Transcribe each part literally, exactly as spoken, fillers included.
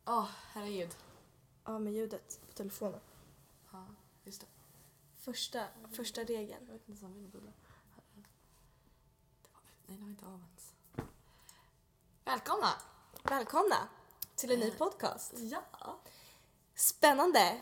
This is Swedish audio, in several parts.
Åh, oh, herregud. Ja, med ljudet på telefonen. Ja, just det. Första, första regeln. Jag vet inte om min bubbla. Det var, nej, det var inte av ens. Välkomna! Välkomna till en ny podcast. Ja. Spännande!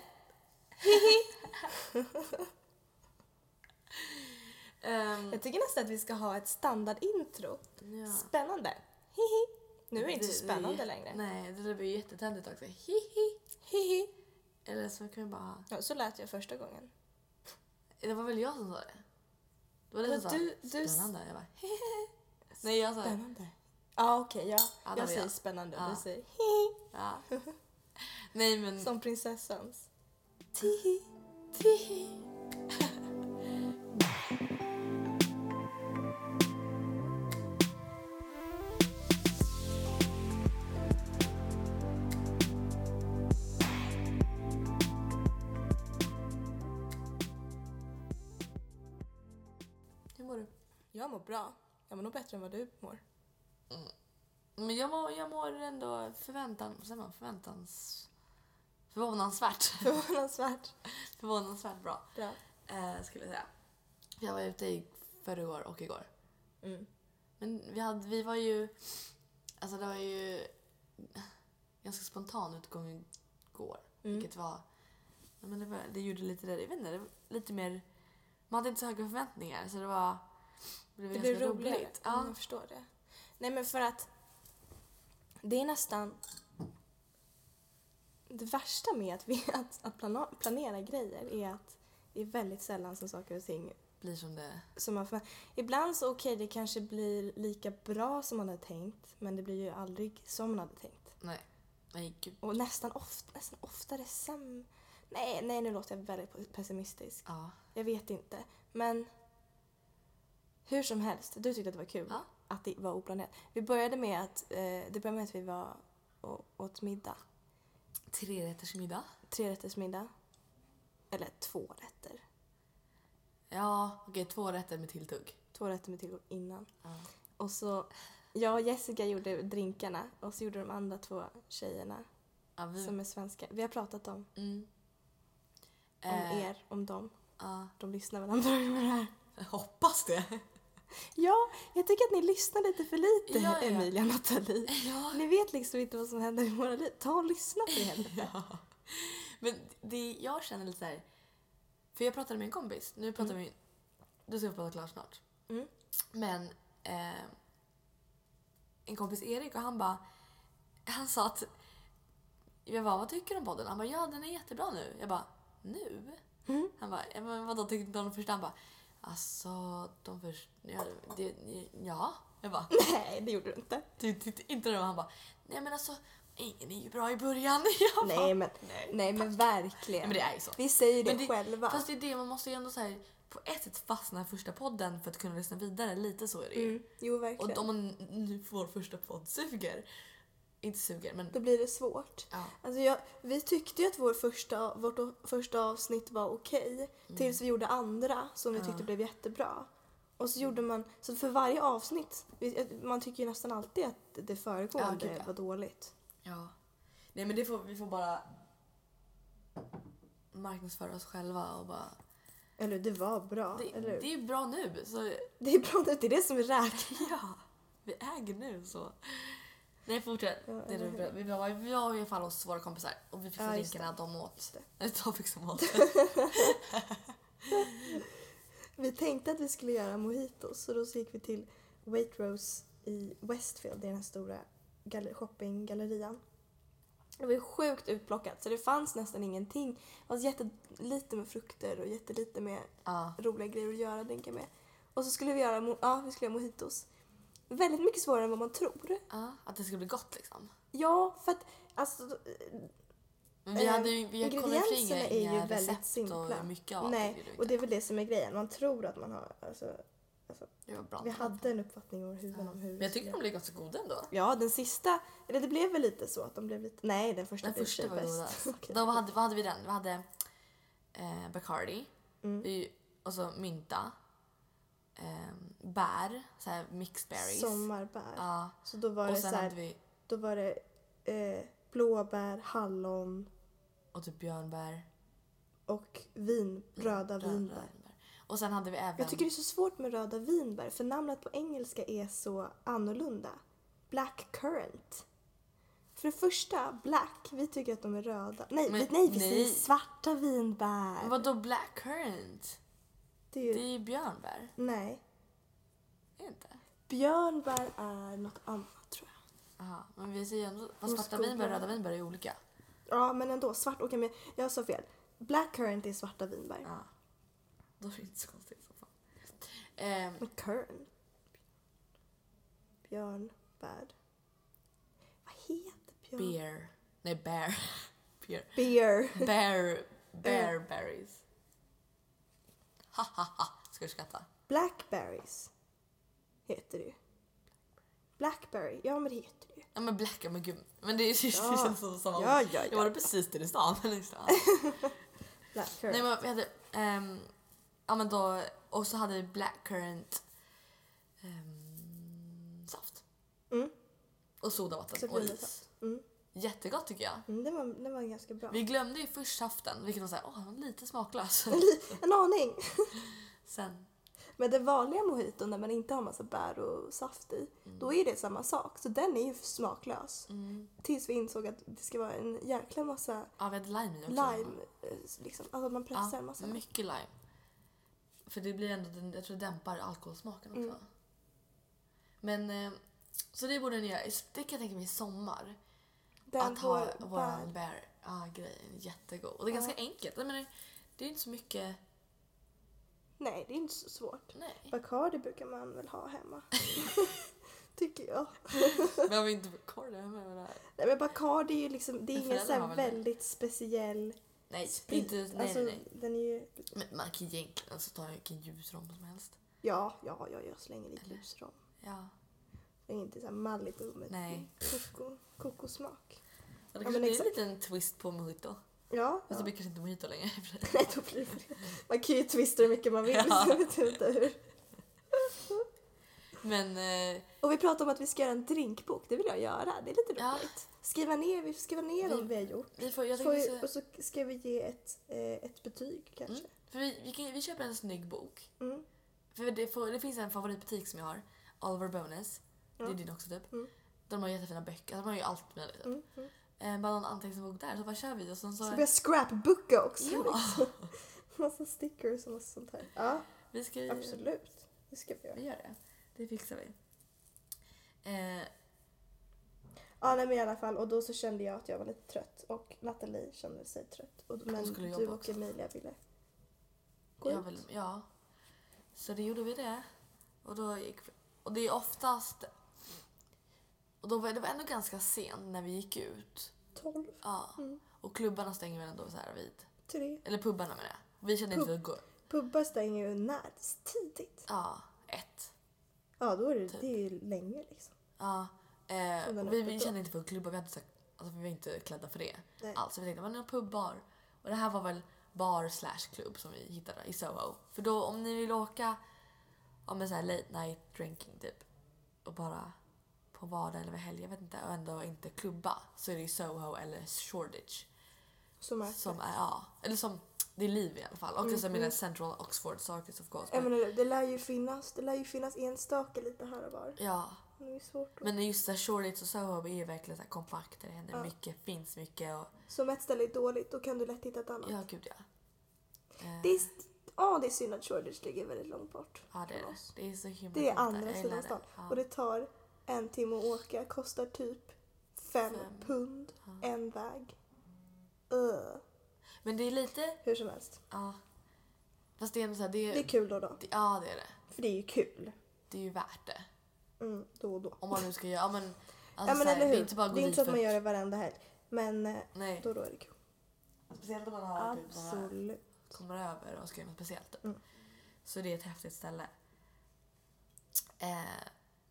um, Jag tycker nästan att vi ska ha ett standardintro. ja. Spännande. Hihi. Nu är det inte så spännande det, längre. Nej, det blir ju jättetändigt också. Hihi. Hihi. Eller så kan vi bara ha... Ja, så lät jag första gången. Det var väl jag som sa det? Det var det Men som sa du- du- spännande. Jag bara hehehe. Nej, jag sa Spännande. Ja, okej. ja. Ja, det jag var säger jag. spännande. Ja. Du säger hihi. ja. Nej, men... Som prinsessans. Tihi. Tihi. Hur mår du? Jag mår bra. Jag mår nog bättre än vad du mår. Men jag mår, jag mår ändå förväntan, vad säger man, förväntans... Förvånansvärt. Förvånansvärt Förvånansvärt bra, bra. eh, skulle jag säga. Jag var ute i förrgår och igår. Mm. Men vi, hade, vi var ju... Alltså det var ju ganska spontan utgång igår. Mm. Vilket var... Ja, men det, var, det gjorde lite det, jag vet inte, det var lite mer... Man hade inte så höga förväntningar, så det var... Det blev, Det ganska blir roligare. roligt. Ja, Ja. jag förstår det. Nej, men för att det är nästan det värsta med att, vi, att, att plana, planera grejer är att det är väldigt sällan som saker och ting Blir som det... som man för, ibland så okej, det kanske blir lika bra som man hade tänkt, men det blir ju aldrig som man hade tänkt. Nej. Nej, gud. Och nästan, ofta, nästan oftare säm... Nej, nej, nu låter jag väldigt pessimistisk. Ja. Jag vet inte. Men hur som helst, du tyckte att det var kul Ja. att det var oplanerat. Vi började med att, eh, det började med att vi var och åt middag. Tre rätters middag. Tre rätters middag. Eller två rätter. Ja, okej, två rätter med tilltugg. Två rätter med tillgång innan. Ja. Och så, jag och Jessica gjorde drinkarna. Och så gjorde de andra två tjejerna Ja, vi... som är svenska. Vi har pratat om, Mm. om Eh, er, om dem. Ja. De lyssnar väl antagligen på det här. Jag hoppas det. Ja, jag tycker att ni lyssnar lite för lite, Ja, ja. Emilia och Nathalie. Ja. Ni vet liksom inte vad som händer i våra liv. Ta och lyssna på det helvete. Ja. Men det jag känner lite så här... För jag pratade med en kompis. Nu pratar vi... Du ska vi prata klart snart. Mm. Men... Eh, en kompis Erik och han bara... Han sa att... Jag bara, vad tycker du om podden? Han bara, ja den är jättebra nu. Jag bara, nu? Mm. Han bara, "Ja, men vadå tyckte du om de första? Han bara, alltså de första... Ja, det, ja. Jag bara, Nej, det gjorde du inte. du tyckte inte det? Och han bara, nej men alltså, ingen är ju bra i början. Jag bara, Nej men, nej. nej, men verkligen. Nej, men det är ju så. Vi säger det Men det- själva. Fast det är det, man måste ju ändå så här, på ett sätt fastna i första podden för att kunna lyssna vidare. Lite så är det ju. Mm. Jo, verkligen. Och om man nu får första podd suger, inte suger, men Då blir det svårt. ja. Alltså jag, vi tyckte ju att vår första, vårt första avsnitt var okej. Tills vi gjorde andra som vi tyckte Ja. blev jättebra. Och så gjorde man, så för varje avsnitt, vi- man tycker ju nästan alltid att det föregående Ja, gud, ja. var dåligt. Ja. Nej men det får, vi får bara marknadsföra oss själva och bara... Eller det var bra, Det, eller hur? det är bra nu, så Det är bra, det är det som är räknas. ja, vi äger nu så... Nej, fortsätt. Ja, det är eller det, bra. vi, var, vi var i alla fall hos våra kompisar och vi fixade Ja, just drinkarna, de åt. Just det. Eller de fixade mat. Vi tänkte att vi skulle göra mojitos, så då så gick vi till Waitrose i Westfield, det är den stora galler- shoppinggallerian. Det var ju sjukt utplockat, så det fanns nästan ingenting. Det var jättelite med frukter och jättelite med Ja. roliga grejer att göra drinkar med. Och så skulle vi göra, mo- ja, vi skulle göra mojitos. Väldigt mycket svårare än vad man tror. Ja, att det ska bli gott liksom. Ja, för att alltså, Men vi Eh, hade ju, vi kollade för inga, ingredienserna är ju inga väldigt recept simpla. och mycket av nej, det. gjorde vi och det är inte. väl det som är grejen. Man tror att man har, alltså, alltså Det var bra. vi hade en uppfattning i vår huvud Ja. om hur Men vi jag tycker de skulle- blev ganska goda ändå. Ja, den sista, eller det blev väl lite så att de blev lite, nej den första Den blev första sig var bäst. godast. Okej. Då, vad, hade, vad hade vi den? Vi hade eh, Bacardi, Mm. vi, och så mynta, eh, bär, så här mixed berries. Sommarbär. Ja. Så då var Och det sen så här, hade vi... då var det eh, blåbär, hallon Och typ björnbär. och vin, röda Rö- vinbär. rödbär. Och sen hade vi även... Jag tycker det är så svårt med röda vinbär för namnet på engelska är så annorlunda. Black currant. För det första, black, vi tycker att de är röda. Nej, Men- vi, nej vi nej. säger svarta vinbär. Men vadå blackcurrant? Det är ju, Det är ju björnbär. nej. Är det inte? Björnbär är något annat tror jag. Aha, men vi säger ändå... Fast Och svarta skogar. vinbär och röda vinbär är olika. Ja, men ändå. Svart, okej, men jag sa fel. Black currant är svarta vinbär. Ja. Då är det inte så konstigt. Så fan. Ehm, Men currant? Björnbär. Vad heter björn? beer. Nej, bear. beer. Beer. Bear. Bearberries. Ha ha ha. Ska du skratta? Blackberries heter det ju. Blackberry, ja men det heter det ju. Ja men black, men gud. Men det är ju Ja. det känns som samma. Ja, ja, Jag var ja. det precis där i stan. Liksom. Black currant. Nej men vi hade... ehm, ja men då... Och så hade vi blackcurrant um, saft. Mm. Och sodavatten Så och blir det is. Mm. Jättegott tycker jag. Mm, det, var, det var ganska bra. Vi glömde ju först saften, vilket var såhär, åh, den var lite smaklös. En aning. Sen, Men det vanliga mojiton när man inte har massa bär och saft i, då är det samma sak. Så den är ju smaklös. mm, Tills vi insåg att det ska vara en jäkla massa ja vi hade lime i också. lime. eh, Liksom. Alltså man pressar en Ja, massa. mycket lime. För det blir ändå, den- jag tror det dämpar alkoholsmaken också. Mm. Men, eh, så det borde ni göra. Det kan jag tänka mig i sommar. Den att ha vår våran bär. bear, ja grejen, jättegod. Och det är Ja. ganska enkelt. Jag menar, det är inte så mycket, Nej, det är inte så svårt. nej. Bacardi brukar man väl ha hemma. Tycker jag. Vi har inte kvar det med det här. Nej men Bacardi är ju liksom, det är Men ingen så föräldrar har här väl det? väldigt speciell Nej, sprit. inte, nej, alltså, nej, nej. Den är ju, Men man kan egentligen så tar jag vilken ljusrom som helst. ja, ja, ja, jag slänger lite Eller? ljusrom. Ja. Det är inte så här Malibu med Nej. koko, kokosmak. Ja, det Ja, kanske men blir en exakt. liten twist på mojito. Ja, Fast det ja. blir kanske inte mojito längre. Nej, då blir det. Man kan ju twista hur mycket man vill. Ja. Så jag vet inte hur. Men eh, Och vi pratade om att vi ska göra en drinkbok. Det vill jag göra. Det är lite Ja. roligt. Skriva ner, vi får skriva ner Vi- vad vi har gjort. vi får, jag Får tänkte vi, så, och så ska vi ge ett, eh, ett betyg kanske. mm, för vi, vi, kan, vi köper en snygg bok. Mm. För det, får, det finns en favoritbutik som jag har. Oliver Bonus. Det Ja. är din också typ. Mm. De har jättefina böcker. De har ju allt med det. Typ. Mm. Mm. Eh, bara någon anteckningsbok där. Så bara kör vi och sen så... Ska vi ha scrapbooka också? Ja. Liksom. Massa stickers och massa sånt här. Ja, Vi ska ju... absolut. Det ska vi göra. Vi gör det. Det fixar vi. Eh, Ja, nej, men i alla fall. Och då så kände jag att jag var lite trött. Och Nathalie kände sig trött. Och, men skulle du jobba och också. Emilia ville gå jag ut. vill, ja. Så det gjorde vi det. Och då gick vi. Och det är oftast... Och då var det var ändå ganska sent när vi gick ut. Tolv, Ja. Mm. Och klubbarna stänger väl ändå så här vid... tre. Eller pubbarna med det. Vi kände inte för att gå... Pubbar stänger ju när? Tidigt. Ja, ett. Ja, då är det, Typ. det är ju länge liksom. Ja. Eh, Som den och vi, öppet vi då. kände inte för att klubba. Vi, hade så här, alltså, vi var inte klädda för det. Nej. Alltså vi tänkte, men en pubbar. Och det här var väl bar slash klubb som vi hittade i Soho. För då om ni vill åka om en så här late night drinking typ. Och bara på vardag eller helg, jag vet inte. Och ändå inte klubba. Så är det i Soho eller Shoreditch. Som är Som är, ja. Eller som, det är liv i alla fall. Och Mm, så menar mm. Central Oxford Circus of course. Jag Men, menar, det lär ju finnas, det lär ju finnas enstaka lite här och var. ja. Men det är svårt. Att... Men just så här, Shoreditch och Soho är ju verkligen så här kompakt. Det händer Ja. mycket, finns mycket och... Så om ett ställe är dåligt, då kan du lätt hitta ett annat. Ja, gud ja. Eh, Det är, ja, det är synd att Shoreditch ligger väldigt långt bort. ja, det är från det. oss. Det är så himla Det är coolt där. andra Jag sidan gillar stan. Ja. Och det tar en timme att åka, kostar typ fem, Fem. pund, Ja. en väg. Uh, Men det är lite... hur som helst. Ja. Fast det är ändå så här, det är... Det är kul då då. det, ja, det är det. För det är ju kul. Det är ju värt det. Mm, då och då. Om man nu ska göra... Ja, men... Alltså, ja men så här, eller hur. Det är inte bara att gå det är dit inte så att för man gör det varenda helg. Men eh, Nej. då och då är det kul. Speciellt om man har typ några Absolut. kommer över och ska göra något speciellt. Typ. Mm. Så det är ett häftigt ställe. Eh,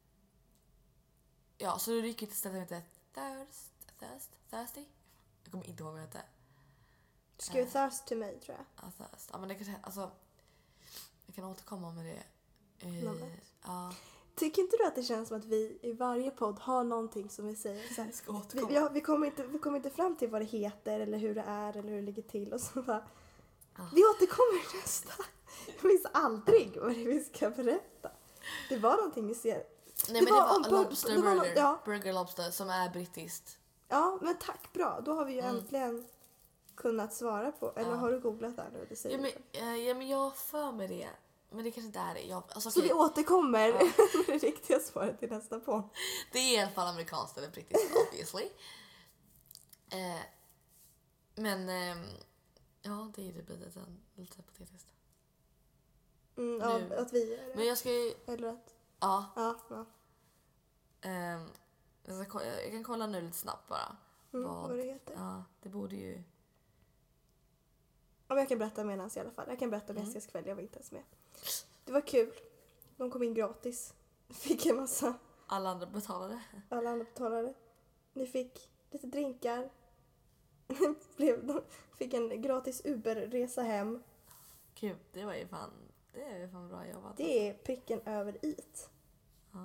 ja, så då gick vi till stället som heter Thirst, Thirst, Thirsty. Jag kommer inte ihåg vad det hette. Du skrev thirst till mig tror jag. Ja, Thirst. Ja, men det kanske... Alltså... Jag kan återkomma med det. Eh, Namnet. ja. Tycker inte du att det känns som att vi i varje podd har någonting som vi säger så här, Ska vi, återkomma. ja, vi, kommer inte, vi kommer inte fram till vad det heter eller hur det är eller hur det ligger till och så bara, Ah. vi återkommer nästa. Jag minns aldrig vad det är vi ska berätta. Det var någonting vi ser. Nej, det men det var var, om- Lobster det var Burger. något- ja. Burger Lobster som är brittiskt. Ja, men tack, bra. Då har vi ju Mm. äntligen kunnat svara på. Eller Ja. har du googlat där nu? Det säger Ja, du. men, eh, ja, men jag har för mig det. Men det kanske inte är det. Jag, alltså, Så okej. vi återkommer Ja. med det riktiga svaret till nästa podd. Det är i alla fall amerikanskt eller brittiskt, obviously. Eh, men ehm, ja, det är det blir lite, lite patetiskt. Mm, ja, Nu. att vi gör det. Men jag ska ju, Eller att... ja. Ja, ja. ehm, jag, ska, ko- jag kan kolla nu lite snabbt bara. Mm, Vad? vad det heter. Ja, det borde ju... Ja, men jag kan berätta medan i alla fall. Jag kan berätta om Mm. Jessicas kväll, jag var inte ens med. Det var kul. De kom in gratis. Fick en massa, Alla andra betalade. alla andra betalade. Ni fick lite drinkar. Blev, de fick en gratis Uber-resa hem. Gud, det var ju fan, det är ju fan bra jobbat. Det är pricken över it. Ja.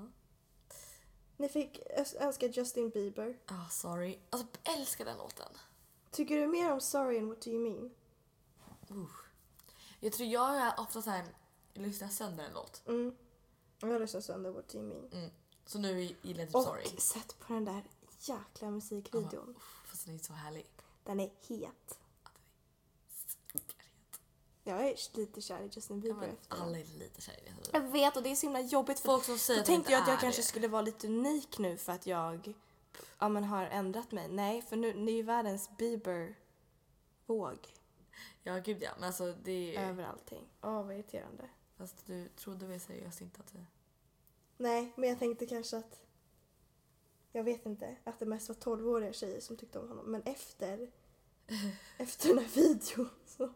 Ni fick ös- önska Justin Bieber. Ah, sorry. Alltså, älskar den låten. Tycker du mer om Sorry and What Do You Mean? Uh. Jag tror jag är ofta så här lyssnar sönder en låt. Mm. Jag har lyssnat sönder What Do You Mean. Mm. Så nu gillar jag typ Och Sorry. sett på den där jäkla musikvideon. Uff, fast den är så härlig. Den är het. Superhet. Jag är lite kär i Justin Ja, Bieber men efter. alla är lite kär i det. Jag vet och det är så himla jobbigt för Folk som säger då att de tänkte inte jag att jag är kanske det. skulle vara lite unik nu för att jag ja, men har ändrat mig. Nej, för nu, nu är ju världens Bieber-våg Ja, gud ja. Men alltså det är ju... över allting. Åh, vad irriterande. Fast du trodde väl seriöst inte att det... Nej, men jag tänkte kanske att jag vet inte, att det mest var tolvåriga tjejer som tyckte om honom. Men efter efter den här videon så...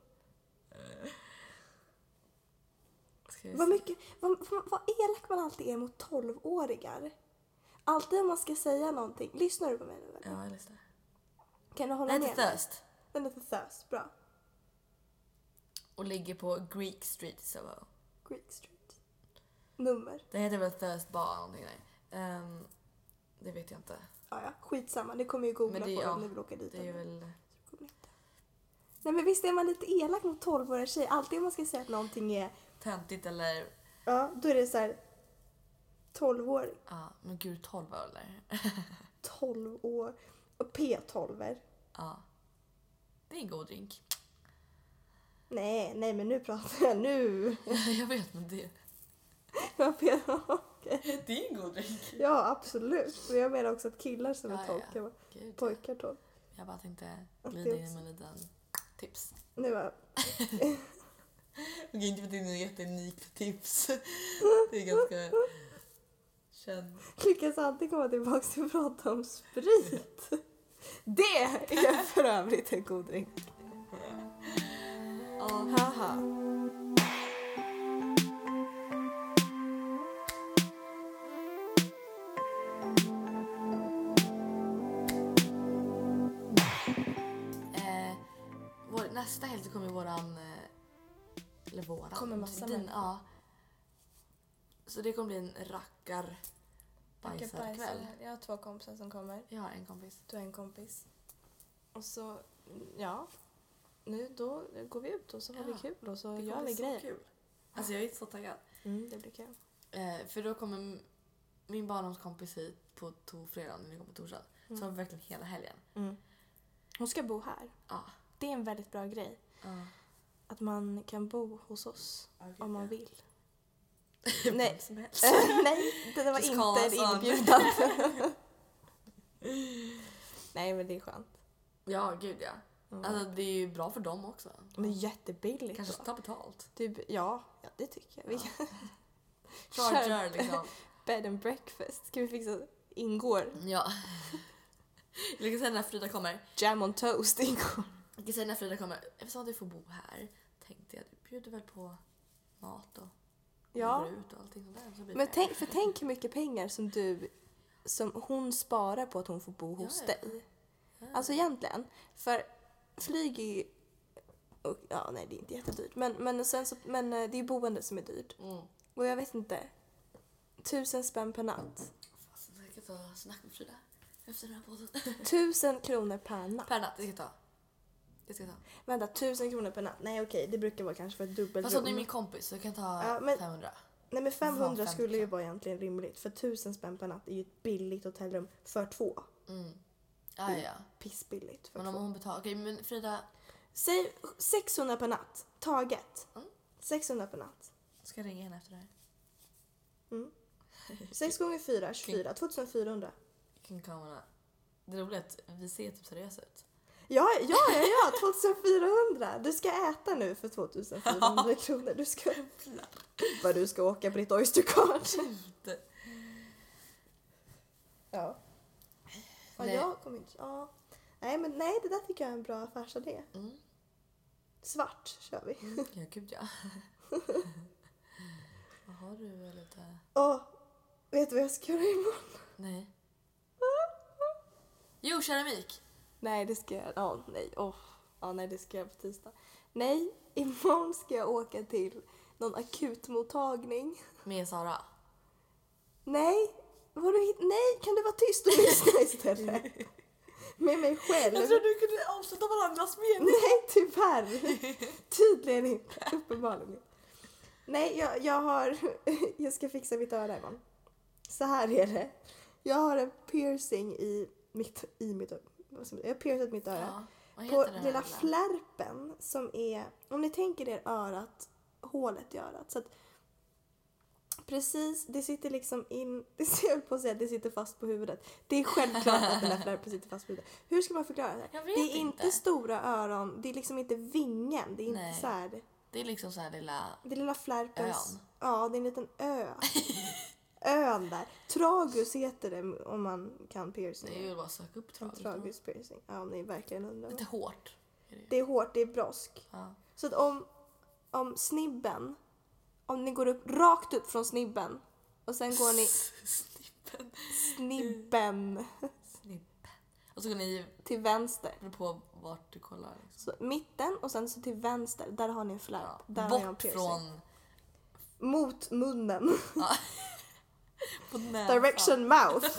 Ska vi Vad se. mycket, vad, vad, vad elak man alltid är mot tolvåringar. Alltid om man ska säga någonting. Lyssnar du på mig nu? Eller? Ja, jag lyssnar. Kan du hålla Den med heter mig? Thirst. Den heter Thirst, bra. Och ligger på Greek Street i Soho. Greek Street. Nummer. Det heter väl Thirst Bar någonting där. Um, det vet jag inte. Ja, ja, skitsamma. Det kommer ju googla Men det- på ja, om ni vill åka dit. Det är eller? väl... Så kommer inte. Nej, men visst är man lite elak mot tolvåriga tjejer. Alltid om man ska säga att någonting är... Töntigt eller... Ja, då är det så här... tolvåring. Ja, men gud, tolv eller? tolv år. Och P tolv. Ja. Det är en god drink. Nej, nej, men nu pratar jag nu. Jag vet, men det... Jag P Okej. Det är en god drink. Ja, absolut. Men jag menar också att killar som är Ja, tolv ja. kan vara Gud, pojkar tolv. jag bara tänkte Att glida det in också- med en liten tips. Nu var Okej, inte för att det är något jätteunikt tips. Det är ganska känd. lyckas alltid komma tillbaka till att prata om sprit. Det är för övrigt en god drink. Ja. Haha. Eh, vår, nästa helg så kommer våran... Eh, eller våran... Kommer massa din, människor. ja. Så det kommer bli en rackar bajsarkväll. Jag har två kompisar som kommer. Jag har en kompis. Du har en kompis. Och så, ja. Nu då går vi ut och så har Ja, vi kul och så Det gör kommer vi bli så grejer. kul. Alltså jag är så taggad. Mm, det blir kul. Eh, för då kommer m- min barndomskompis hit på to- fredag när vi kommer på torsdag. Så har vi verkligen hela helgen. Mm. Hon ska bo här. Ja. Det är en väldigt bra grej. Ja. Att man kan bo hos oss Okej, om man ja. vill. Vem Nej. som helst. Nej, det var Just inte call en us on. inbjudan. Nej, men det är skönt. Ja, gud ja. Mm. Alltså det är ju bra för dem också. Men jättebilligt. Kanske då. ta betalt. Typ, ja, ja, det tycker jag. Vi kan Charger liksom. bed and breakfast. Ska vi fixa ingår? Ja. Jag kan säga när Frida kommer. Jam on toast ingår. Jag kan säga när Frida kommer. Eftersom du får bo här tänkte jag du bjuder väl på mat och Ja. går ut och allting sånt där. Så blir Men det- tänk, för tänk hur mycket pengar som du som hon sparar på att hon får bo hos Ja, ja. dig. Ja. Alltså egentligen. För flyg är ju... och, ja, nej, det är inte jättedyrt. Men, men, sen så, men eh, det är ju boende som är dyrt. Mm. Och jag vet inte. Tusen spänn per natt. Fast jag ska ta snack med Frida efter den här podden. Tusen kronor per natt. Per natt, det ska jag ta. Det ska jag ta. Vänta, tusen kronor per natt. Nej okej, det brukar vara kanske för ett dubbelrum. Fast det är min kompis så jag kan ta Ja, men- femhundra. Nej men femhundra Fan, skulle ju femtio. vara egentligen rimligt. För tusen spänn per natt är ju ett billigt hotellrum för två. Mm. Ja, ja. Pissbilligt för Men om två. hon betalar... Okej, men Frida... Säg sexhundra per natt. Taget. Mm. sexhundra per natt. Ska jag ringa henne efter det här? Mm. sex gånger fyra, tjugofyra. tvåtusenfyrahundra. King Kamera. Det roliga är att vi ser typ seriösa ut. Ja, ja, ja, ja, tvåtusenfyrahundra. Du ska äta nu för tvåtusenfyrahundra kronor. Du ska... Vad du ska åka på ditt Oystercard. Ja. Ja, Nej. jag kommer inte... Ja. Nej, men nej, det där tycker jag är en bra affärsidé. Mm. Svart kör vi. Ja, gud ja. Vad har du lite... Åh, vet du vad jag ska göra imorgon? Nej. Jo, keramik. Nej, det ska jag... Ja, nej. Åh. Ja, nej, det ska jag på tisdag. Nej, imorgon ska jag åka till någon akutmottagning. Med Sara. Nej, var du hit? Nej, kan du vara tyst och lyssna istället? Med mig själv. Jag trodde du kunde avsluta varandras mening. Nej, tyvärr. Tydligen inte. Uppenbarligen inte. Nej, jag, jag har... Jag ska fixa mitt öra imorgon. Så här är det. Jag har en piercing i mitt... I mitt öra. Jag har piercat mitt öra. Ja. Vad På heter det här? lilla lilla? flärpen som är... Om ni tänker er örat, hålet i örat. Så att precis, det sitter liksom in... Det ser jag på att säga att det sitter fast på huvudet. Det är självklart att den där flärpen sitter fast på huvudet. Hur ska man förklara det här? Jag vet Det är inte. inte stora öron, det är liksom inte vingen. Det är inte Nej. så här... Det är liksom så här lilla... Det är lilla flärpens... Ön. Ja, det är en liten ö. Ön där. Tragus heter det om man kan piercing. Det är ju bara att söka upp En traget. tragus piercing. Ja, om ni verkligen undrar. Lite hårt. Är det ju. Det är hårt, det är brosk. Ja. Så att om, om snibben, om ni går upp rakt upp från snibben och sen går ni Snippen. snibben Snippen. Och så går ni till vänster. beror på vart du kollar. Liksom. Så mitten och sen så till vänster, där har ni en flärp. Ja. Där har jag en Bort piercing. från... Mot munnen. Ja. På näsan. Direction mouth.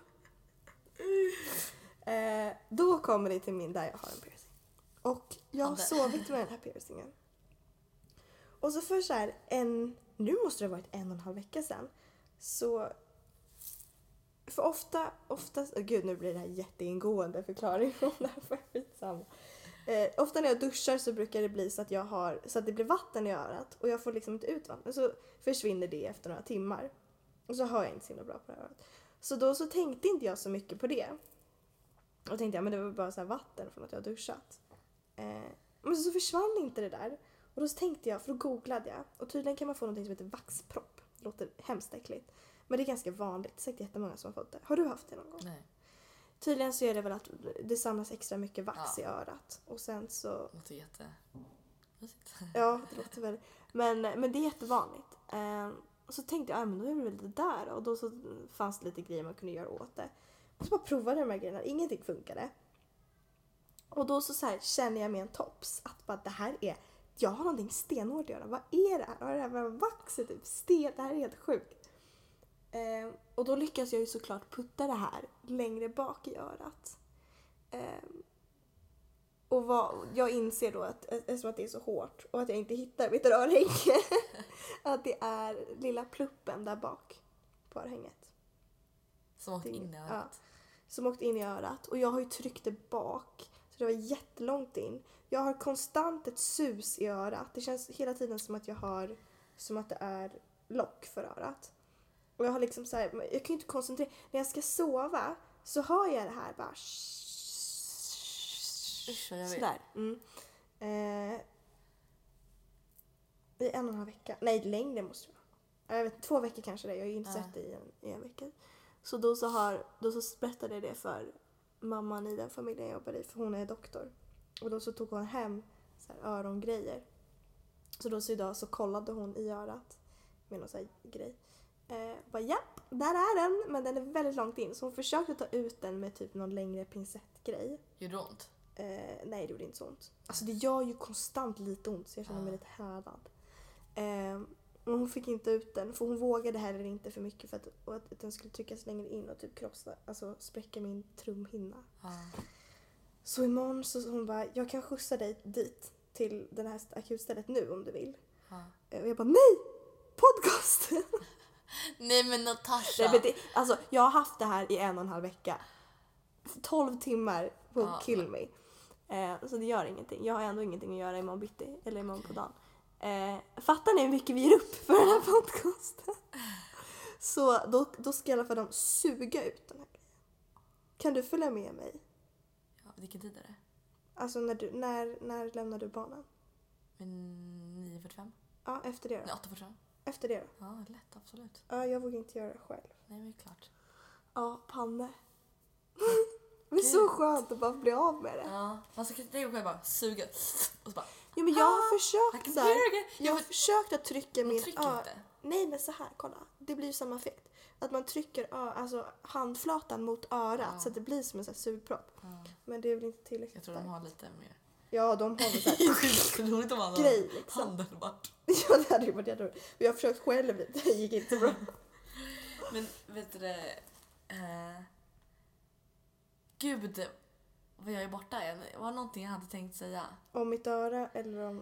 eh, då kommer ni till min där jag har en piercing. Och jag har Hade. sovit med den här piercingen. Och så för så här en, nu måste det ha varit en och en halv vecka sedan. Så för ofta, oftast, oh gud nu blir det här jätteingående förklaring om det här för skitsamma. Eh, ofta när jag duschar så brukar det bli så att jag har, så att det blir vatten i örat och jag får liksom inte ut vatten. Så försvinner det efter några timmar. Och så hör jag inte så himla bra på det här örat. Så då så tänkte inte jag så mycket på det. Och tänkte jag, men det var bara så här vatten från att jag har duschat. Eh, men så försvann inte det där. Och då så tänkte jag, för då googlade jag. Och tydligen kan man få något som heter vaxpropp. Det låter hemskt äckligt. Men det är ganska vanligt. Det är säkert jättemånga som har fått det. Har du haft det någon gång? Nej, Tydligen så är det väl att det samlas extra mycket vax Ja. i örat. Och sen så... det låter jätte... Ja, det låter väl... Men, men det är jättevanligt. Eh, och så tänkte jag, ah, men då är det väl det där. Och då så fanns det lite grejer man kunde göra åt det. Och så bara provade jag de här grejerna. Ingenting funkade. Och då så, så här, känner jag med en tops att bara, det här är... Jag har någonting stenhårt att göra. Vad är det här? Vad är det här med vaxet? Typ sten. Det här är helt sjukt. Eh, och då lyckas jag ju såklart putta det här längre bak i örat. Eh, och vad, jag inser då att eftersom att det är så hårt och att jag inte hittar mitt örhänge att det är lilla pluppen där bak på örhänget. Som åkte in i Ja, örat. som åkte in i örat. Och jag har ju tryckt det bak så det var jättelångt in. Jag har konstant ett sus i örat. Det känns hela tiden som att jag har som att det är lock för örat. Och jag har liksom så här, jag kan ju inte koncentrera. När jag ska sova så hör jag det här bara Usch, vad jag vet. sådär. Mm. Eh, I en och en halv vecka. Nej, längre måste det vara. Jag vet, två veckor kanske det. Jag har ju inte Ja. sett det i en, i en vecka. Så då så, har, då så berättade jag det för mamman i den familjen jag jobbar i. För hon är doktor. Och då så tog hon hem så här örongrejer. Så då så idag så kollade hon i örat med någon sån här grej. Eh, bara japp, där är den. Men den är väldigt långt in. Så hon försökte ta ut den med typ någon längre pincettgrej. Gjorde det ont? Eh, nej, det gjorde inte så ont. Alltså det gör ju konstant lite ont så jag känner mig Ja. lite härdad. Eh, Och hon fick inte ut den, för hon vågade heller inte för mycket för att, och att, att den skulle tryckas längre in och typ krossa, alltså spräcka min trumhinna. Ja. Så imorgon så hon bara, jag kan skjutsa dig dit till det här akutstället nu om du vill. Ja. Och jag bara, nej! Podcast! Nej men Natasha. Nej, men det, alltså, jag har haft det här i en och en halv vecka. tolv timmar på Ja, kill men- me. Eh, så det gör ingenting. Jag har ändå ingenting att göra imorgon bitti. Eller imorgon på dagen. Eh, fattar ni hur mycket vi ger upp för den här podcasten? Så då, då ska i alla fall de suga ut den här grejen. Kan du följa med mig? Ja, vilken tid är det? Alltså när, du, när, när lämnar du barnen? Men nio fyrtiofem? Ja, efter det då. Nej, åtta fyrtiofem? Efter det då. Ja, lätt, absolut. Ja, jag vågar inte göra det själv. Nej, men det är klart. Ja, panne. Det är så skönt att bara bli av med det. Ja, man ska tänka själv bara suga och så bara... Jo, men jag har I försökt can så hear här, again. jag har försökt att trycka Man min trycker ö- inte. Nej, men så här, kolla. Det blir ju samma effekt. Att man trycker ö- alltså handflatan mot örat Ja. så att det blir som en sån här sugpropp. Ja. Men det är väl inte tillräckligt. Jag tror de starkt. har lite mer. Ja, de har väl så här Roligt om man har grej liksom. handen vart. Ja, det hade ju varit jätteroligt. Men jag har försökt själv, det gick inte så bra. Men vet du det... Eh, gud, vad jag är borta igen. Det var någonting jag hade tänkt säga. Om mitt öra eller om...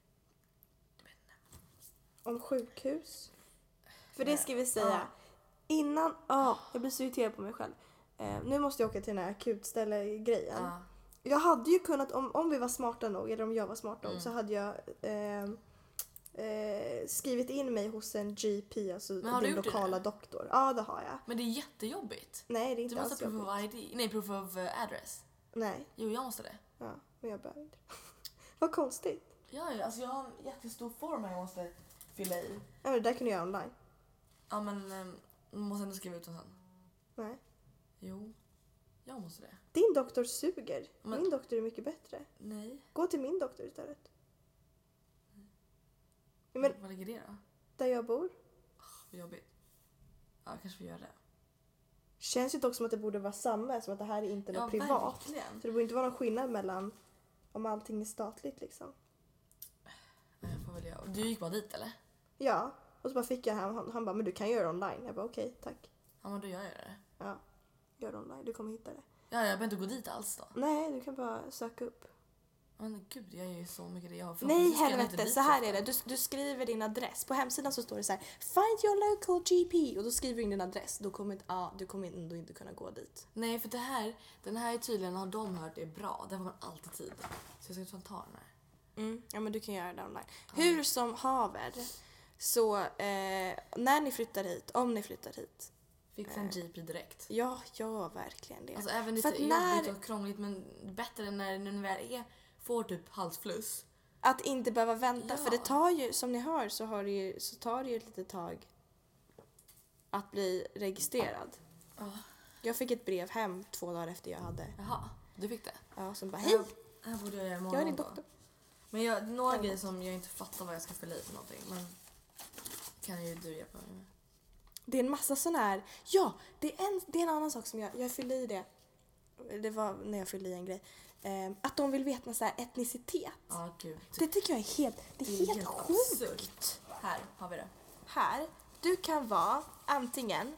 Om sjukhus. För det ska vi säga. Ja. Innan... Ja, jag blir så irriterad på mig själv. Eh, nu måste jag åka till den här akutställe-grejen. Ja. Jag hade ju kunnat, om, om vi var smarta nog, eller om jag var smart nog, Mm. så hade jag eh, eh, skrivit in mig hos en G P, alltså Men har din du gjort lokala det? doktor. Ja, det har jag. Men det är jättejobbigt. Nej, det är Du inte måste alls ha proof jobbigt. of I D. Nej, proof of uh, address. Nej, Jo, jag måste det. ja, men jag behöver inte. Vad konstigt. Ja, ja, alltså jag har en jättestor form jag måste fylla i. Ja, men det där kan du göra online. Ja, men um, man måste ändå skriva ut den sen. Nej. Jo, jag måste det. Din doktor suger. Men- Min doktor är mycket bättre. Nej, Gå till min doktor istället. Men vad ligger det då? där jag bor. Vad jobbigt. Ja, kanske vi gör det. Känns ju dock som att det borde vara samma, som att det här är inte något Ja, privat. verkligen. Så det borde inte vara någon skillnad mellan om allting är statligt liksom. Ja, jag får väl göra. Du gick bara dit eller? Ja, och så bara fick jag han, han, han bara, men du kan göra det online. Jag bara, okej, tack. Ja, men då gör jag det. Ja, gör det online, du kommer hitta det. Ja, jag behöver inte gå dit alls då. Nej, du kan bara söka upp. Men gud, jag gör ju så mycket det. Jag har Nej, förhoppningsvis ska jag inte helvete, dit så här ofta. är det. Du, du skriver din adress. På hemsidan så står det så här, find your local G P. Och då skriver du in din adress. Då kommer, inte, ja, du kommer ändå inte kunna gå dit. Nej, för det här, den här är tydligen, har de hört är bra. Där får man alltid tid. Så jag ska fan ta den här. Mm, ja, men du kan göra det online. Hur som haver, så eh, när ni flyttar hit, om ni flyttar hit. Fixa en G P direkt. Ja, ja, verkligen det. Alltså även För lite att när- jobbigt och krångligt, men bättre när ni väl är, får typ halsfluss. Att inte behöva vänta, Ja. för det tar ju, som ni hör så, har det ju, så tar det ju ett litet tag att bli registrerad. Ja. Jag fick ett brev hem två dagar efter jag hade, Jaha, du fick det? ja, som bara, Hej! hej, Det här borde jag göra jag imorgon är din då. doktor. Men jag, några Ja. grejer som jag inte fattar vad jag ska fylla i för någonting. Men kan ju du hjälpa mig med. Det är en massa sån här, ja, det är en, det är en annan sak som jag, jag fyllde i det. Det var när jag fyllde i en grej. Eh, att de vill veta så här etnicitet. Ja, gud. Det tycker jag är helt, det är helt, sjukt. absurt. Här har vi det. Här, du kan vara antingen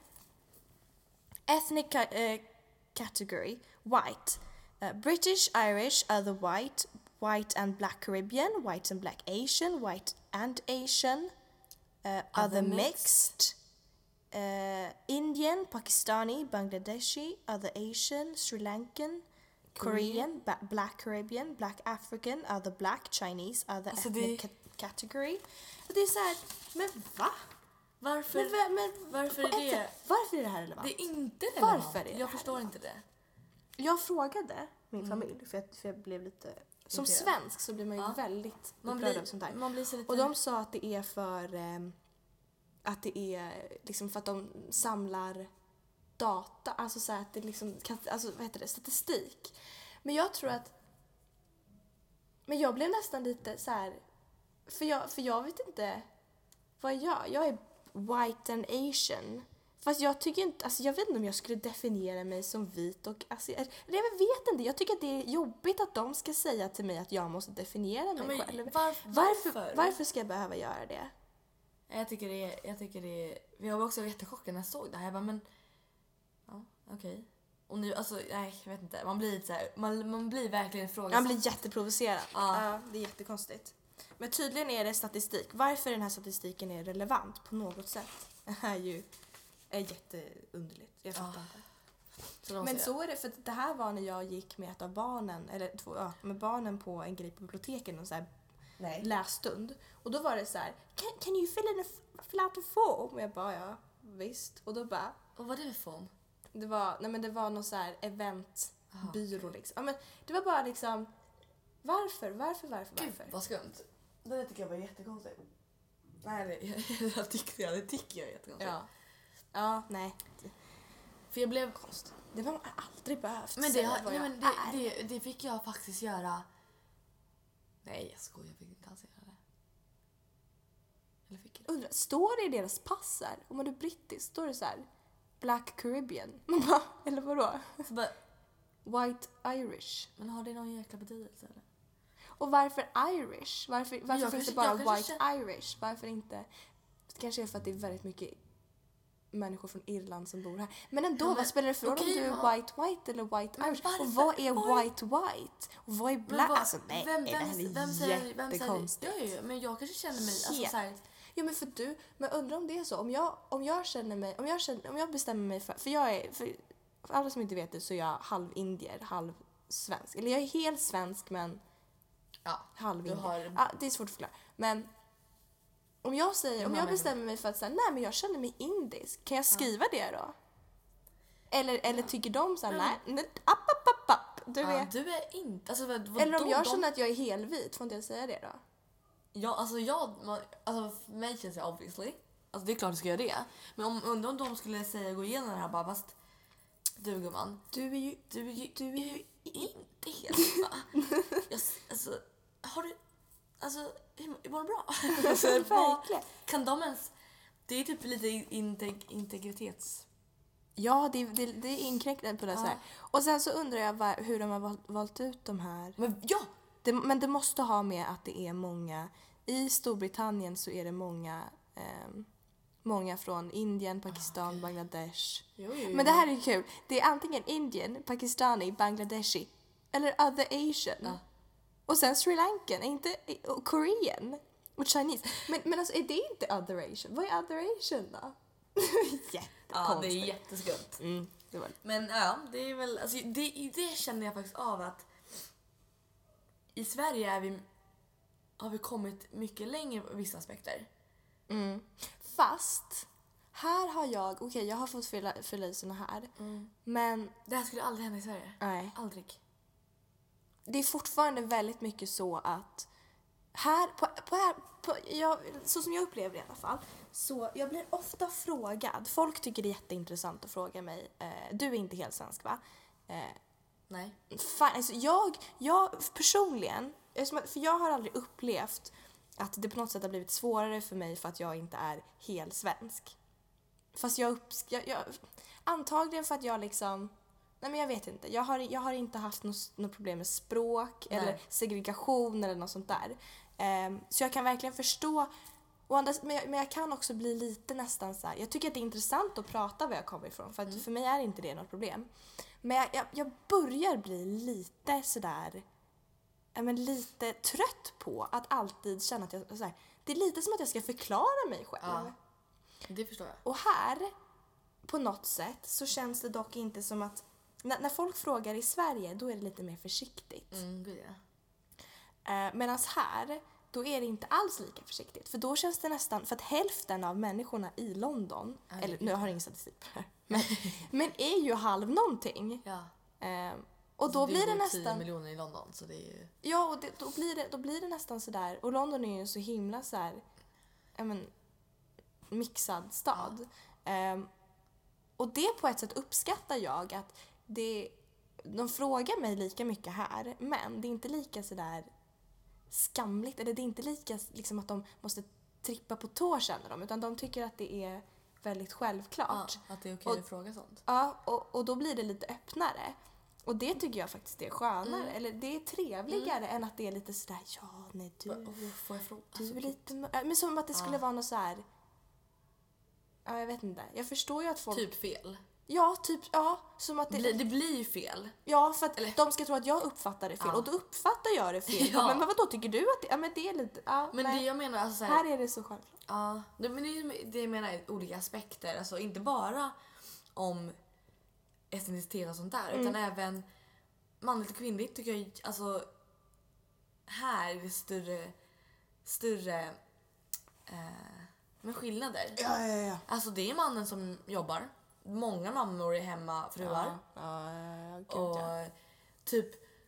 ethnic ca- eh, category, white, eh, British, Irish, other white, white and black Caribbean, white and black Asian, white and Asian, eh, other, Other mixed. mixed, eh, Indian, Pakistani, Bangladeshi, other Asian, Sri Lankan, Korean, ba- black Caribbean, black African, other black Chinese, other Alltså, ethnic det- ca- category. Och det är så här, men va? Varför? Men, va- men varför på är ett det- sätt, varför är det här relevant? Det är inte relevant. Varför är det Jag här förstår relevant? inte det. Jag frågade min familj, för jag, för jag blev lite... Som Irriterad. svensk så blir man ju Ja. väldigt Man upprörd blir, över sånt här. man blir så lite... Och de sa att det är för... ehm, att det är liksom för att de samlar data, alltså så här att det liksom kan, alltså vad heter det, statistik. Men jag tror att... Men jag blev nästan lite så här... För jag, för jag vet inte vad jag gör. Jag är white and Asian. Fast jag tycker inte, alltså jag vet inte om jag skulle definiera mig som vit och asiatisk. Jag vet inte, jag tycker att det är jobbigt att de ska säga till mig att jag måste definiera mig Ja, men själv. varf- Varför, varför? varför ska jag behöva göra det? Jag tycker det är, jag tycker det är, jag var också jättechockad när jag såg det här. Jag bara, men ja, okej. Okay. Och nu, alltså, nej, jag vet inte. Man blir lite så här, man, man blir verkligen ifrågasatt. Man blir jätteprovocerad. Ja. Ja, det är jättekonstigt. Men tydligen är det statistik. Varför den här statistiken är relevant på något sätt är ju är jätteunderligt. Jag fattar Ja. inte. Så Men ser så är det, för det här var när jag gick med ett av barnen, eller två, ja, med barnen på en grej på biblioteket, en så här nej. lässtund. Och då var det så här, can, can you fill, in a, fill out a form? Och jag bara, ja, visst. Och då bara, Och vad är det för form? det var, nej men det var någon så här eventbyrå. okay. Liksom. Ja, men det var bara liksom, varför, varför, varför, Gud, varför? vad skumt. Det tycker jag var jättekonstigt. Nej, det, jag tycker jag, det tycker jag är jättekonstigt. Ja. Ja, nej. För jag blev Konst. Det var aldrig behövt Men det, säga har, vad nej, jag men det, är. det, det fick jag faktiskt göra. Nej, jag skojar. Jag fick inte alls göra det. Eller fick jag det? Undrar, står det i deras pass här? Om man är brittisk, står det så här Black Caribbean? Man bara, eller vadå? Så bara, White Irish. men har det någon jäkla betydelse eller? Och varför Irish? Varför, varför jag finns kanske- det bara jag kanske White Irish? Varför inte? Det kanske är för att det är väldigt mycket människor från Irland som bor här. Men ändå, Ja, men- vad spelar det för roll okej, om du är vad- white white eller white Men Irish? varför- Och vad är var- white white? Och vad är Men black? vad- Alltså nej, vem, det här vem, är vem säger, vem säger, jättekonstigt. ja, ja, ja, men jag kanske känner mig alltså, Helt. så här, Ja men för du, men undrar om det är så. Om jag, om jag känner mig, om jag, känner, om jag bestämmer mig för, för jag är, för, för alla som inte vet det så är jag halv indier, halv svensk. Eller jag är helt svensk men ja, halv du indier. har, Ja, det är svårt att förklara. Men om jag säger, om har jag mig. bestämmer mig för att säga, nej men jag känner mig indisk, kan jag skriva det då? Eller, eller tycker de så här, Men- nej, nej, app, app, app, app, du ja, vet. du är inte, alltså vad, vad, Eller om jag de, känner att jag är helvit, får inte jag säga det då? Ja, alltså jag, man, alltså för mig känns det obviously. Alltså det är klart du ska göra det. Men om, undrar om de skulle säga gå igenom det här bara, fast du gumman, Du är ju, du är ju, du är ju inte helt va? Jag, alltså, har du, alltså, hur- mår du bra? Alltså, vad, verkligen. kan de ens, det är typ lite integ, integritets... Ja, det, det, det är inkräktande på det så här. Ja. Och sen så undrar jag var, hur de har valt, valt ut de här. Men ja! Det, men det måste ha med att det är många, i Storbritannien så är det många, ehm, många från Indien, Pakistan, okej. Bangladesh. Jo, jo, jo. Men det här är kul. Det är antingen Indien, Pakistani, Bangladeshi eller other Asian. Ja. Och sen Sri Lankan, inte och Korean och Chinese. Men, men alltså är det inte other Asian? Vad är other Asian då? Jättekonstigt. Ja, det är jätteskumt. Mm, det var Men ja, det är väl, alltså det, det känner jag faktiskt av att i Sverige är vi, har vi kommit mycket längre på vissa aspekter. Mm. Fast, här har jag, okej okay, jag har fått fylla, fylla i såna här, Mm. men Det här skulle aldrig hända i Sverige. nej. Aldrig. Det är fortfarande väldigt mycket så att här, på, på här på, jag, så som jag upplever det i alla fall, så jag blir ofta frågad, folk tycker det är jätteintressant att fråga mig, eh, du är inte helt svensk va? Eh, Nej. fan, alltså jag, jag personligen, för jag har aldrig upplevt att det på något sätt har blivit svårare för mig för att jag inte är helt svensk. Fast jag, upp, jag, jag antagligen för att jag liksom, nej men jag vet inte, jag har, jag har inte haft något, något problem med språk Nej. eller segregation eller något sånt där. Um, så jag kan verkligen förstå, och andra, men, jag, men jag kan också bli lite nästan så här. Jag tycker att det är intressant att prata var jag kommer ifrån, för att Mm. för mig är inte det något problem. Men jag, jag, jag börjar bli lite sådär, ja, men lite trött på att alltid känna att jag, så här, det är lite som att jag ska förklara mig själv. Ja. Det förstår jag. Och här, på något sätt, så känns det dock inte som att, när, när folk frågar i Sverige, då är det lite mer försiktigt. Mm, gud ja. Eh, Medan här, då är det inte alls lika försiktigt. För då känns det nästan, för att hälften av människorna i London, Ja, eller det- nu har jag ingen statistik på det här, men, men är ju halv någonting. Ja. Eh, och då Så blir det bor tio nästan, miljoner i London, så det är ju... ja och det, då, blir det, då blir det nästan sådär, och London är ju en så himla så här, ja men, mixad stad. Eh, och det på ett sätt uppskattar jag, att det, de frågar mig lika mycket här, men det är inte lika sådär skamligt, eller det är inte lika liksom att de måste trippa på tå känner de, utan de tycker att det är väldigt Ja, självklart. att det är okej Och- att fråga sånt. Ja, och, och då blir det lite öppnare. Och det tycker jag faktiskt är skönare, Mm. eller det är trevligare än att det är lite sådär, ja nej du, Oh, får jag fråga? du Alltså, är lite mör-" men som att det skulle Ja. vara något så här Ja, jag vet inte. Jag förstår ju att folk... Typ fel. Ja, typ, ja. Som att det... Det, det blir ju fel. Ja, för att Eller- de ska tro att jag uppfattar det fel. Ja. Och då uppfattar jag det fel. Ja. Men, men vadå, tycker du att det... Ja, men det är lite... Ja, Men nej. det jag menar, alltså så här, Här är det så självklart. ja, det, men det, det jag menar är olika aspekter. Alltså inte bara om etnicitet och sånt där. Utan även manligt och kvinnligt tycker jag. Alltså, här är det större, större eh, med skillnader. Ja, ja, ja. Alltså det är mannen som jobbar. Många mammor är hemma fruar. Ja, ja, gud, Och ja. typ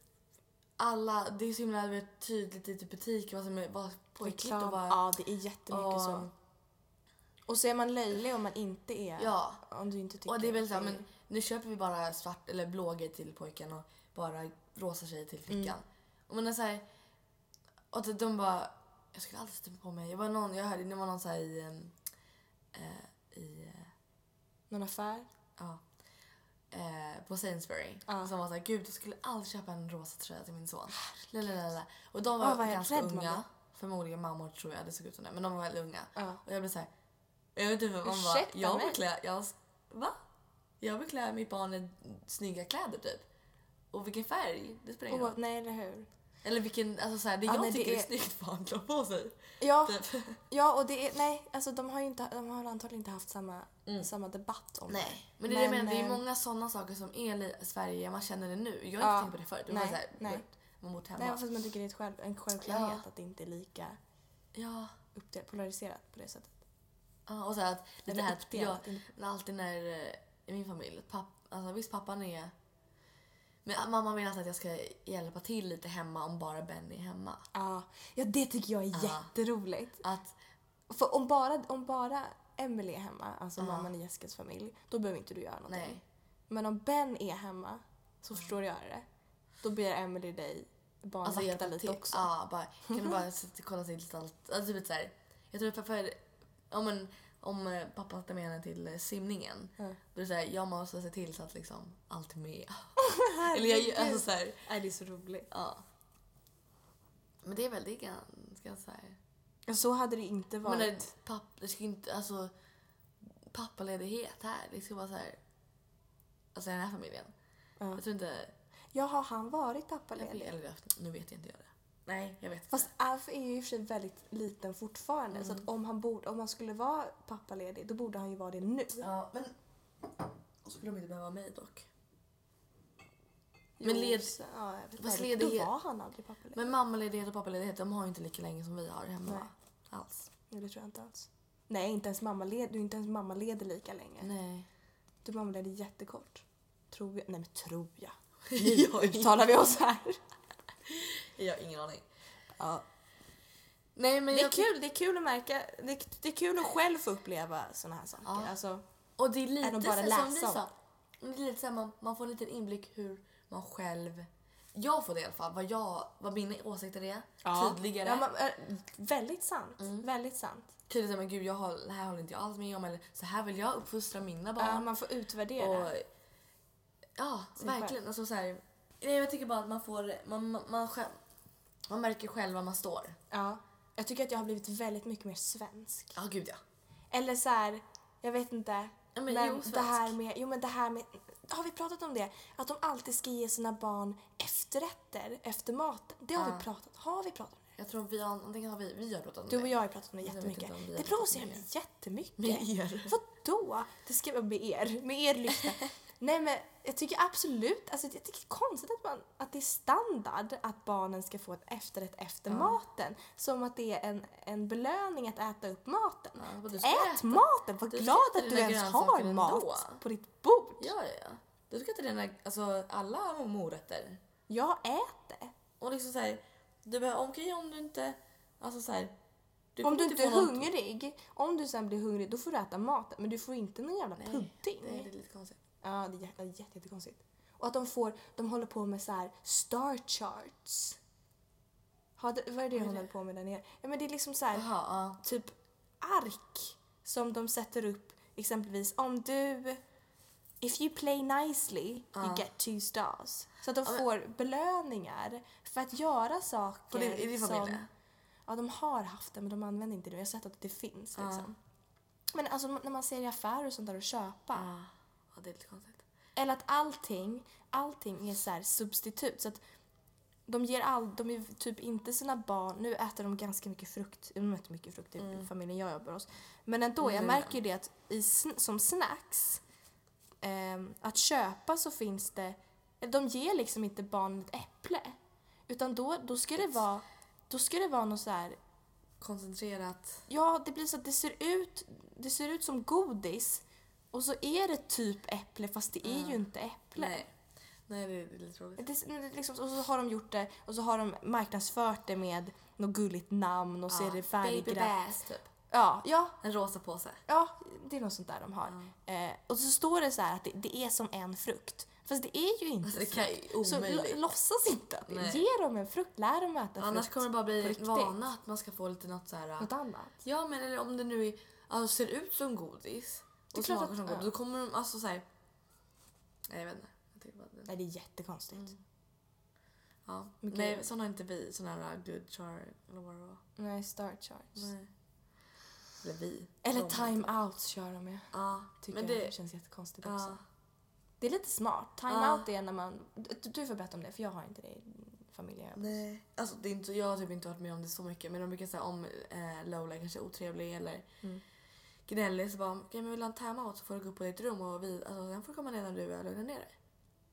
alla, det är så himla vet, tydligt i typ butiker vad som är vad på äckligt Reklam. och vad... Ja, det är jättemycket och, så. Och så är man löjlig om man inte är... Ja. Om du inte tycker... Och det är väl så här, att men nu köper vi bara svart eller blå grej till pojken och bara rosa tjej till flickan. Mm. Och men det är så här, och de- de bara, jag skulle alltid sätta på mig. Jag var någon, jag hörde det var någon så här i em, eh, i eh, Någon affär? ja eh, på Sainsbury Ja. som var så här, gud jag skulle aldrig köpa en rosa tröja till min son. Lalalala. Och de Ja, var vad jag ganska rädd man unga. blev. Förmodligen mammor tror jag det såg ut som det, men de var väldigt unga. Ja. Och jag blev så här, jag vet inte vad man bara, Ursäkta jag mig? vill klä, jag, va? Jag vill klä mitt barn i snygga kläder typ. Och vilken färg, det spelar ingen Åh, roll. nej, eller hur? Eller vilken, alltså så här, det Ja, jag nej, det tycker är, är- snyggt barn klär på sig. Ja, Typ. ja, och det är... Nej, alltså de har ju inte... De har antagligen inte haft samma, samma debatt om Nej, det. men det är det jag menar, det är eh, många sådana saker som är li- i Sverige, man känner det nu. Jag har Ja, inte tänkt på det förut. Det var nej, så här, nej. man bott hemma. Nej, fast man tycker det är ett själv, en självklarhet Ja. att det inte är lika Ja, uppdelat, polariserat på det sättet. ja, och så här att det Eller här, jag, uppdelat. inte- alltid när eh, i min familj, papp, alltså visst pappan är, men mamma vill alltid att jag ska hjälpa till lite hemma om bara Benny är hemma. Ja, ja, det tycker jag är Ja. jätteroligt. Att, För om bara, om bara Emily är hemma, alltså Ja. mamman i Jessicas familj, då behöver inte du göra någonting. nej. Men om Ben är hemma, så förstår jag det. Då ber Emily dig barnvakta Alltså hjälpa lite till. också. Ja, bara, kan du bara sitta, kolla till lite allt. Alltså typ så här, jag tror att för, om, en, om eh, pappa tar med henne till eh, simningen, Ja. då är det så här, jag måste se till så att liksom allt är med. Eller jag, alltså så här, Nej, det är så roligt. ja. Men det är väl det ganska så här. Ja, så hade det inte Men varit. det, papp, det ska inte, alltså pappaledighet här, det ska vara så här, alltså i den här familjen. Ja. Jag tror inte, Ja, har han varit jag vet, pappaledig? eller nu vet jag inte jag det. Nej, jag vet inte. Fast Alf är ju i och för sig väldigt liten fortfarande. Mm. Så att om han, borde, om han skulle vara pappaledig, då borde han ju vara det nu. Ja, men och skulle de inte behöva mig dock. Jo, Men led- så- ja, jag vet fast inte. Då ledighet- var han aldrig pappaledig. Men mammaledighet och pappaledighet, de har ju inte lika länge som vi har hemma. Nej. Alls. Jo, det tror jag inte alls. Nej, inte ens mamma led, du är inte ens mamma leder lika länge. Nej. Du mamma leder jättekort. Tror jag. Nej, men tror jag. Jag har Nu uttalar vi oss här. Jag har ingen aning. Ja. Nej, men Det är jag, kul, det är kul att märka. Det är, det är kul att själv få uppleva såna här saker. Ja. Alltså, och det är Än lite att bara så här som vi läsa om. sa. Det är lite så här, man, man får en liten inblick hur man själv, jag får det i alla fall, vad, jag, vad mina åsikter är. Tydligare. Ja, man, äh, väldigt sant. Väldigt sant. Tydligt, men gud, jag har, det här håller inte jag alls med om. Eller så här vill jag uppfostra mina Ja, barn. man får utvärdera. Och, ja, Sig verkligen. Alltså, så här, nej, jag tycker bara att man får, man, man, man, själv, man märker själv var man står. Ja. Jag tycker att jag har blivit väldigt mycket mer svensk. Ja, gud ja. Eller så här, jag vet inte. Ja, men men jo, det svensk. här med, jo men det här med, har vi pratat om det? Att de alltid ska ge sina barn efterrätter efter maten. Det har Ja. vi pratat, har vi pratat om det? Jag tror vi har, antingen har vi, vi har pratat om Du och det. jag har pratat om det Jag vet jättemycket. inte om vi har Det pratat provocerar om mig det. jättemycket. Med er. Vadå? Det ska vara med er. Med er lyssna. Nej men jag tycker absolut, alltså jag tycker det är konstigt att, man, att det är standard att barnen ska få ett efterrätt efter Ja. maten. Som att det är en, en belöning att äta upp maten. Ja, vad du ska Ät äta. maten! Var Du ska glad äta att du dina ens grönsaker har ändå. mat på ditt bord. Ja, ja, ja. Du ska äta dina, alltså alla morötter. Jag äter. Och liksom så här, du behöver, okej om du inte, alltså så här, du Om kommer du inte är få något- hungrig, om du sen blir hungrig, då får du äta maten. Men du får inte någon jävla Nej, pudding. Nej, det är lite konstigt. Ja, det är jätte, jätte, jättekonstigt. Och att de får, de håller på med så här star charts. Har det, vad är det Vad är hon det? håller på med där nere? Ja men det är liksom så här, Jaha, ja. typ ark som de sätter upp exempelvis om du if you play nicely you Ja. get two stars. Så att de Ja, men- får belöningar för att göra saker På din, i din som... familj? Ja, de har haft det men de använder inte det. Jag har sett att det finns Ja. liksom. Men alltså när man ser i affärer och sånt där och köpa. Ja, ja det är lite konstigt. Eller att allting, allting är så här substitut. Så att de ger all, de är typ inte sina barn, nu äter de ganska mycket frukt, de äter mycket frukt i Mm. familjen jag jobbar hos. Men ändå, jag Mm. märker ju det att i, sn- som snacks, ehm, att köpa så finns det, de ger liksom inte barnen ett äpple. Utan då, då ska det vara, då ska det vara något så här, Koncentrerat. ja det blir så att det ser ut, det ser ut som godis. Och så är det typ äpple fast det är Ja. ju inte äpple. Nej. Nej, det är, det är lite tråkigt. Det, det, liksom, och så har de gjort det och så har de marknadsfört det med något gulligt namn och så är det Baby färdiggräddat. Bass typ. Ja, ja, En rosa påse. ja, det är något sånt där de har. Eh, och så står det så här att det, det är som en frukt. Fast det är ju inte Alltså, det frukt. kan ju Så omöjligt. l- låtsas inte att det. Nej. Ge dem en frukt, lär dem äta frukt. Annars kommer det bara på bli riktigt. vana att man ska få lite något så här. Något annat. Ja, men eller om det nu är, alltså, ser ut som godis Det är och klart smakar att- som ja. godis, då kommer de alltså så här. Nej, jag vet inte. Jag tycker bara det. Nej, det är jättekonstigt. Mm. Ja. Mycket- Nej, sån har inte vi. Sån här good char eller vad det var. Nej, Star Charge. Nej. Eller vi. Eller De- time-outs kör de med. Ja, Tycker men jag det... känns jättekonstigt Ja. också. Det är lite smart. Ja. Time-out är när man... Du, du får berätta om det, för jag har inte det i familjen. Nej. Alltså, det är inte, jag har typ inte varit med om det så mycket. Men de brukar säga om eh, Lola kanske är otrevlig eller Mm. gnällig. Så bara, okej men vill du ha en time-out så får du gå upp på ditt rum och vi, alltså, sen får du komma ner när du är lugna ner dig.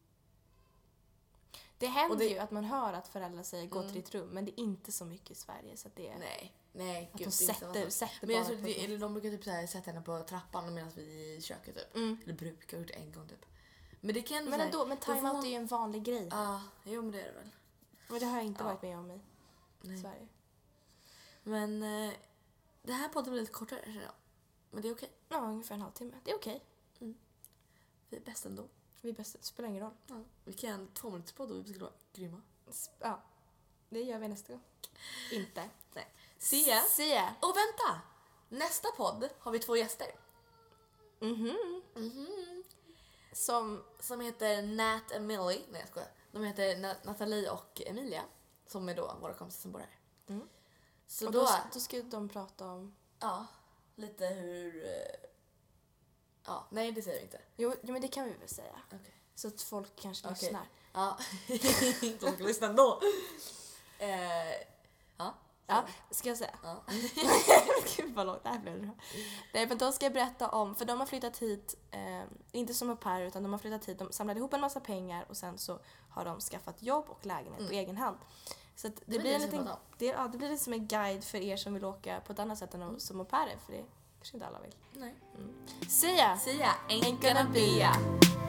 Det händer Och det- ju att man hör att föräldrar säger gå Mm. till ditt rum, men det är inte så mycket i Sverige. Så att det är Nej, nej. att gud, de det är inte sätter, så. sätter Men jag barnet tror på det, ett- eller de brukar typ så här, sätta henne på trappan medan vi är i köket typ. Mm. Eller brukar ha gjort det en gång typ. Men det kan Men så här- ändå, men då får time-out man- är ju en vanlig grej. Ja, jo men det är det väl. Men det har jag inte Ja. varit med om i Nej. Sverige. Men eh, det här podden blir lite kortare känner jag. Men det är okej. Ja, ungefär en halvtimme. Det är okej. Vi är bäst ändå. Vi är bäst, det spelar ingen roll. Ja. Vi kan göra en tvåminuterspodd och vi skulle vara grymma. S- Ja, det gör vi nästa gång. Inte. Se ya. Se ya. Och vänta! Nästa podd har vi två gäster. Mhm. Mhm. Som... Som heter Nat och Millie. Nej jag skojar. De heter Na- Nathalie och Emilia. Som är då våra kompisar som bor här. Mm. Så och då, då, då ska de prata om... ja, lite hur... eh, Ja, nej det säger vi inte. Jo, jo, men det kan vi väl säga. Okej. Så att folk kanske Okej. lyssnar. Ja, de ska lyssna ändå. Eh, ja. Ja, ska jag säga? Ja. Gud vad långt det här blev. Nej, men då ska jag berätta om, för de har flyttat hit, eh, inte som au pair, utan de har flyttat hit, de samlade ihop en massa pengar och sen så har de skaffat jobb och lägenhet på Mm. egen hand. Så att det, Det var blir det en vi ska liten, prata om. det, ja, det blir lite som en guide för er som vill åka på ett annat sätt än Mm. som au pair, för det kanske inte alla vill. Nej. See ya! See ya, ain't Ain't gonna gonna be be ya. ya.